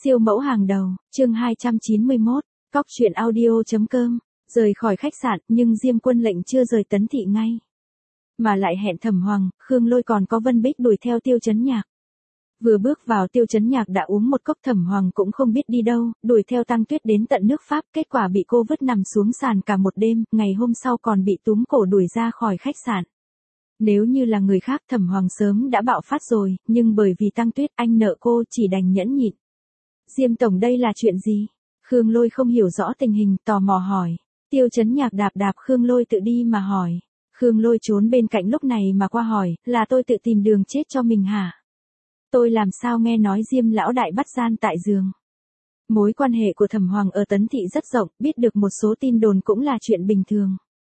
Siêu mẫu hàng đầu, chương 291, cóc truyện audio.com, rời khỏi khách sạn nhưng Diêm Quân Lệnh chưa rời Tấn Thị ngay. Mà lại hẹn Thẩm Hoàng, Khương Lôi còn có Vân Bích đuổi theo Tiêu Chấn Nhạc. Vừa bước vào Tiêu Chấn Nhạc đã uống một cốc, Thẩm Hoàng cũng không biết đi đâu, đuổi theo Tăng Tuyết đến tận nước Pháp, kết quả bị cô vứt nằm xuống sàn cả một đêm, ngày hôm sau còn bị túm cổ đuổi ra khỏi khách sạn. Nếu như là người khác Thẩm Hoàng sớm đã bạo phát rồi, nhưng bởi vì Tăng Tuyết anh nợ cô chỉ đành nhẫn nhịn. Diêm tổng đây là chuyện gì? Khương Lôi không hiểu rõ tình hình, tò mò hỏi. Tiêu Chấn Nhạc đạp đạp Khương Lôi tự đi mà hỏi. Khương Lôi trốn bên cạnh lúc này mà qua hỏi, là tôi tự tìm đường chết cho mình hả? Tôi làm sao nghe nói Diêm lão đại bắt gian tại giường. Mối quan hệ của Thẩm Hoàng ở Tấn Thị rất rộng, biết được một số tin đồn cũng là chuyện bình thường.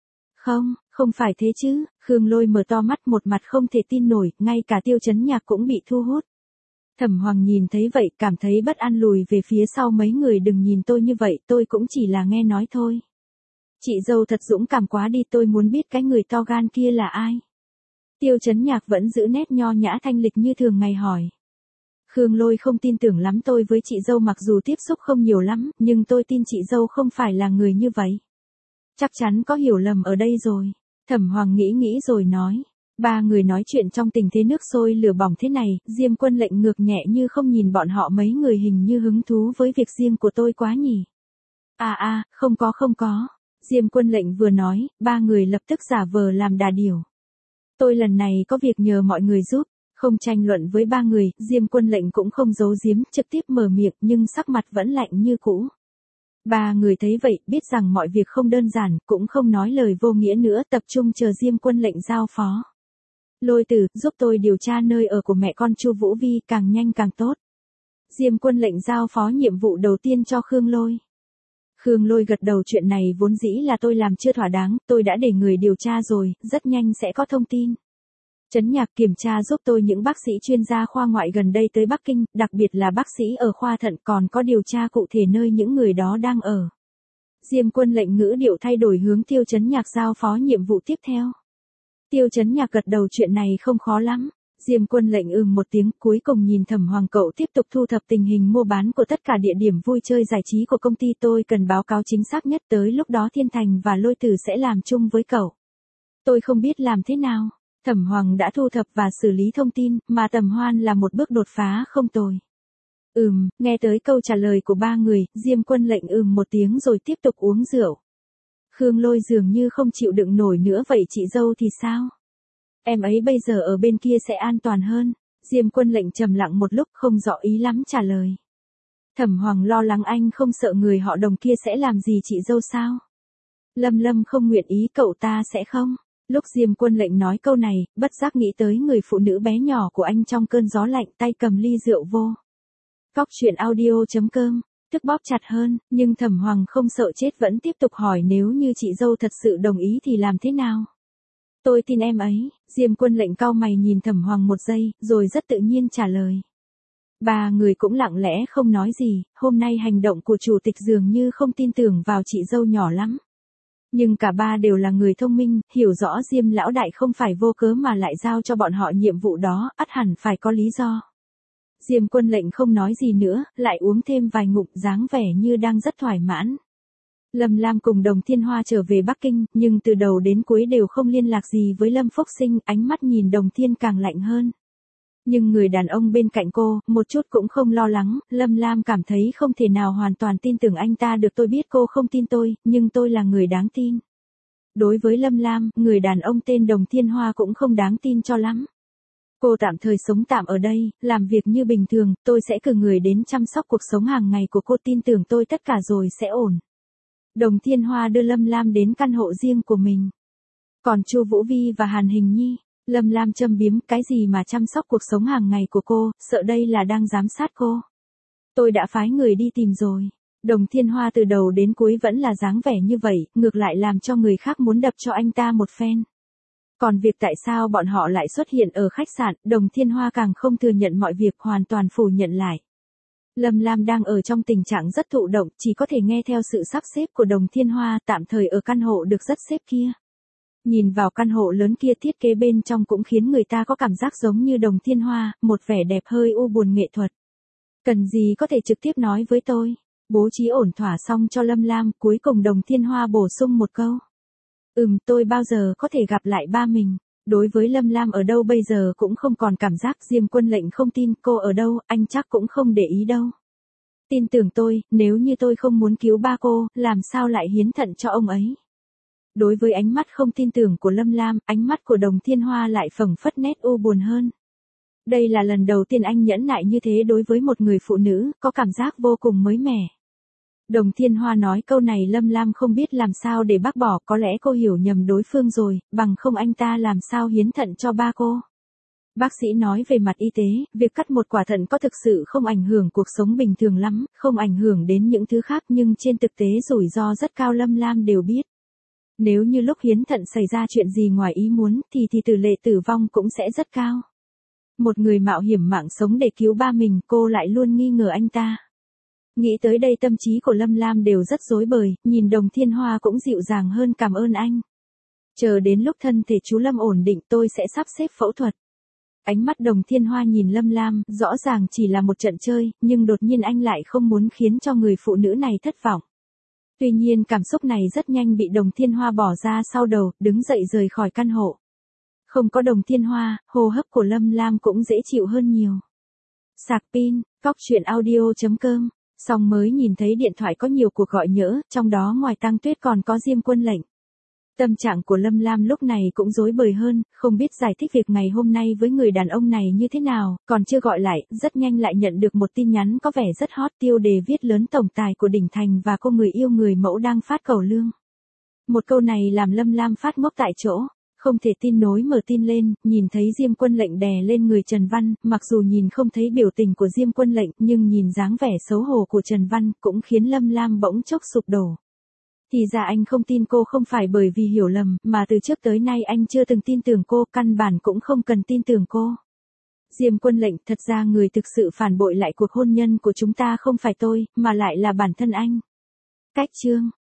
Không phải thế chứ, Khương Lôi mở to mắt một mặt không thể tin nổi, ngay cả Tiêu Chấn Nhạc cũng bị thu hút. Thẩm Hoàng nhìn thấy vậy cảm thấy bất an lùi về phía sau mấy người, đừng nhìn tôi như vậy, tôi cũng chỉ là nghe nói thôi. Chị dâu thật dũng cảm quá đi, tôi muốn biết cái người to gan kia là ai. Tiêu Chấn Nhạc vẫn giữ nét nho nhã thanh lịch như thường ngày hỏi. Khương Lôi không tin tưởng lắm, tôi với chị dâu mặc dù tiếp xúc không nhiều lắm, nhưng tôi tin chị dâu không phải là người như vậy. Chắc chắn có hiểu lầm ở đây rồi. Thẩm Hoàng nghĩ rồi nói. Ba người nói chuyện trong tình thế nước sôi lửa bỏng thế này, Diêm Quân Lệnh ngược nhẹ như không nhìn bọn họ, mấy người hình như hứng thú với việc riêng của tôi quá nhỉ. Không có. Diêm Quân Lệnh vừa nói, ba người lập tức giả vờ làm đà điểu. Tôi lần này có việc nhờ mọi người giúp, không tranh luận với ba người, Diêm Quân Lệnh cũng không giấu giếm, trực tiếp mở miệng nhưng sắc mặt vẫn lạnh như cũ. Ba người thấy vậy, biết rằng mọi việc không đơn giản, cũng không nói lời vô nghĩa nữa, tập trung chờ Diêm Quân Lệnh giao phó. Lôi Tử, giúp tôi điều tra nơi ở của mẹ con Chu Vũ Vi, càng nhanh càng tốt. Diêm Quân Lệnh giao phó nhiệm vụ đầu tiên cho Khương Lôi. Khương Lôi gật đầu, chuyện này vốn dĩ là tôi làm chưa thỏa đáng, tôi đã để người điều tra rồi, rất nhanh sẽ có thông tin. Chấn Nhạc, kiểm tra giúp tôi những bác sĩ chuyên gia khoa ngoại gần đây tới Bắc Kinh, đặc biệt là bác sĩ ở khoa thận, còn có điều tra cụ thể nơi những người đó đang ở. Diêm Quân Lệnh ngữ điệu thay đổi, hướng Tiêu Chấn Nhạc giao phó nhiệm vụ tiếp theo. Tiêu Chấn Nhạc gật đầu, chuyện này không khó lắm. Diêm Quân Lệnh một tiếng, cuối cùng nhìn Thẩm Hoàng, cậu tiếp tục thu thập tình hình mua bán của tất cả địa điểm vui chơi giải trí của công ty, tôi cần báo cáo chính xác nhất, tới lúc đó Thiên Thành và Lôi Tử sẽ làm chung với cậu. Tôi không biết làm thế nào. Thẩm Hoàng đã thu thập và xử lý thông tin, mà Tầm Hoan là một bước đột phá không tồi. Nghe tới câu trả lời của ba người, Diêm Quân Lệnh một tiếng rồi tiếp tục uống rượu. Khương Lôi dường như không chịu đựng nổi nữa, vậy chị dâu thì sao? Em ấy bây giờ ở bên kia sẽ an toàn hơn. Diêm Quân Lệnh trầm lặng một lúc, không rõ ý lắm trả lời. Thẩm Hoàng lo lắng, anh không sợ người họ Đồng kia sẽ làm gì chị dâu sao? Lâm không nguyện ý, cậu ta sẽ không? Lúc Diêm Quân Lệnh nói câu này, bất giác nghĩ tới người phụ nữ bé nhỏ của anh trong cơn gió lạnh, tay cầm ly rượu vô. Cóc truyện audio.com, tức bóp chặt hơn, nhưng Thẩm Hoàng không sợ chết vẫn tiếp tục hỏi, nếu như chị dâu thật sự đồng ý thì làm thế nào? Tôi tin em ấy. Diêm Quân Lệnh cau mày nhìn Thẩm Hoàng một giây, rồi rất tự nhiên trả lời. Ba người cũng lặng lẽ không nói gì, hôm nay hành động của chủ tịch dường như không tin tưởng vào chị dâu nhỏ lắm. Nhưng cả ba đều là người thông minh, hiểu rõ Diêm lão đại không phải vô cớ mà lại giao cho bọn họ nhiệm vụ đó, ắt hẳn phải có lý do. Diêm Quân Lệnh không nói gì nữa, lại uống thêm vài ngụm, dáng vẻ như đang rất thoải mãn. Lâm Lam cùng Đồng Thiên Hoa trở về Bắc Kinh, nhưng từ đầu đến cuối đều không liên lạc gì với Lâm Phúc Sinh, ánh mắt nhìn Đồng Thiên càng lạnh hơn. Nhưng người đàn ông bên cạnh cô, một chút cũng không lo lắng, Lâm Lam cảm thấy không thể nào hoàn toàn tin tưởng anh ta được, tôi biết cô không tin tôi, nhưng tôi là người đáng tin. Đối với Lâm Lam, người đàn ông tên Đồng Thiên Hoa cũng không đáng tin cho lắm. Cô tạm thời sống tạm ở đây, làm việc như bình thường, tôi sẽ cử người đến chăm sóc cuộc sống hàng ngày của cô, tin tưởng tôi tất cả rồi sẽ ổn. Đồng Thiên Hoa đưa Lâm Lam đến căn hộ riêng của mình. Còn Chu Vũ Vi và Hàn Hình Nhi, Lâm Lam châm biếm, cái gì mà chăm sóc cuộc sống hàng ngày của cô, sợ đây là đang giám sát cô. Tôi đã phái người đi tìm rồi. Đồng Thiên Hoa từ đầu đến cuối vẫn là dáng vẻ như vậy, ngược lại làm cho người khác muốn đập cho anh ta một phen. Còn việc tại sao bọn họ lại xuất hiện ở khách sạn, Đồng Thiên Hoa càng không thừa nhận mọi việc, hoàn toàn phủ nhận lại. Lâm Lam đang ở trong tình trạng rất thụ động, chỉ có thể nghe theo sự sắp xếp của Đồng Thiên Hoa, tạm thời ở căn hộ được rất xếp kia. Nhìn vào căn hộ lớn kia, thiết kế bên trong cũng khiến người ta có cảm giác giống như Đồng Thiên Hoa, một vẻ đẹp hơi u buồn nghệ thuật. Cần gì có thể trực tiếp nói với tôi. Bố trí ổn thỏa xong cho Lâm Lam, cuối cùng Đồng Thiên Hoa bổ sung một câu. Tôi bao giờ có thể gặp lại ba mình. Đối với Lâm Lam ở đâu bây giờ cũng không còn cảm giác. Diêm Quân Lệnh không tin cô ở đâu, anh chắc cũng không để ý đâu. Tin tưởng tôi, nếu như tôi không muốn cứu ba cô, làm sao lại hiến thận cho ông ấy. Đối với ánh mắt không tin tưởng của Lâm Lam, ánh mắt của Đồng Thiên Hoa lại phảng phất nét u buồn hơn. Đây là lần đầu tiên anh nhẫn nại như thế đối với một người phụ nữ, có cảm giác vô cùng mới mẻ. Đồng Thiên Hoa nói câu này Lâm Lam không biết làm sao để bác bỏ, có lẽ cô hiểu nhầm đối phương rồi, bằng không anh ta làm sao hiến thận cho ba cô. Bác sĩ nói về mặt y tế, việc cắt một quả thận có thực sự không ảnh hưởng cuộc sống bình thường lắm, không ảnh hưởng đến những thứ khác nhưng trên thực tế rủi ro rất cao Lâm Lam đều biết. Nếu như lúc hiến thận xảy ra chuyện gì ngoài ý muốn thì tỷ lệ tử vong cũng sẽ rất cao. Một người mạo hiểm mạng sống để cứu ba mình, cô lại luôn nghi ngờ anh ta. Nghĩ tới đây tâm trí của Lâm Lam đều rất rối bời, nhìn Đồng Thiên Hoa cũng dịu dàng hơn cảm ơn anh. Chờ đến lúc thân thể chú Lâm ổn định tôi sẽ sắp xếp phẫu thuật. Ánh mắt Đồng Thiên Hoa nhìn Lâm Lam, rõ ràng chỉ là một trận chơi, nhưng đột nhiên anh lại không muốn khiến cho người phụ nữ này thất vọng. Tuy nhiên cảm xúc này rất nhanh bị Đồng Thiên Hoa bỏ ra sau đầu, đứng dậy rời khỏi căn hộ. Không có Đồng Thiên Hoa, hô hấp của Lâm Lam cũng dễ chịu hơn nhiều. Sạc pin, coctruyện.audio.com. Xong mới nhìn thấy điện thoại có nhiều cuộc gọi nhỡ, trong đó ngoài Tăng Tuyết còn có Diêm Quân Lệnh. Tâm trạng của Lâm Lam lúc này cũng rối bời hơn, không biết giải thích việc ngày hôm nay với người đàn ông này như thế nào, còn chưa gọi lại, rất nhanh lại nhận được một tin nhắn có vẻ rất hot, tiêu đề viết lớn tổng tài của Đỉnh Thành và cô người yêu người mẫu đang phát cầu lương. Một câu này làm Lâm Lam phát ngốc tại chỗ, không thể tin nổi mở tin lên, nhìn thấy Diêm Quân Lệnh đè lên người Trần Văn, mặc dù nhìn không thấy biểu tình của Diêm Quân Lệnh nhưng nhìn dáng vẻ xấu hổ của Trần Văn cũng khiến Lâm Lam bỗng chốc sụp đổ. Thì ra anh không tin cô không phải bởi vì hiểu lầm, mà từ trước tới nay anh chưa từng tin tưởng cô, căn bản cũng không cần tin tưởng cô. Diêm Quân Lệnh, thật ra người thực sự phản bội lại cuộc hôn nhân của chúng ta không phải tôi, mà lại là bản thân anh. Cách chương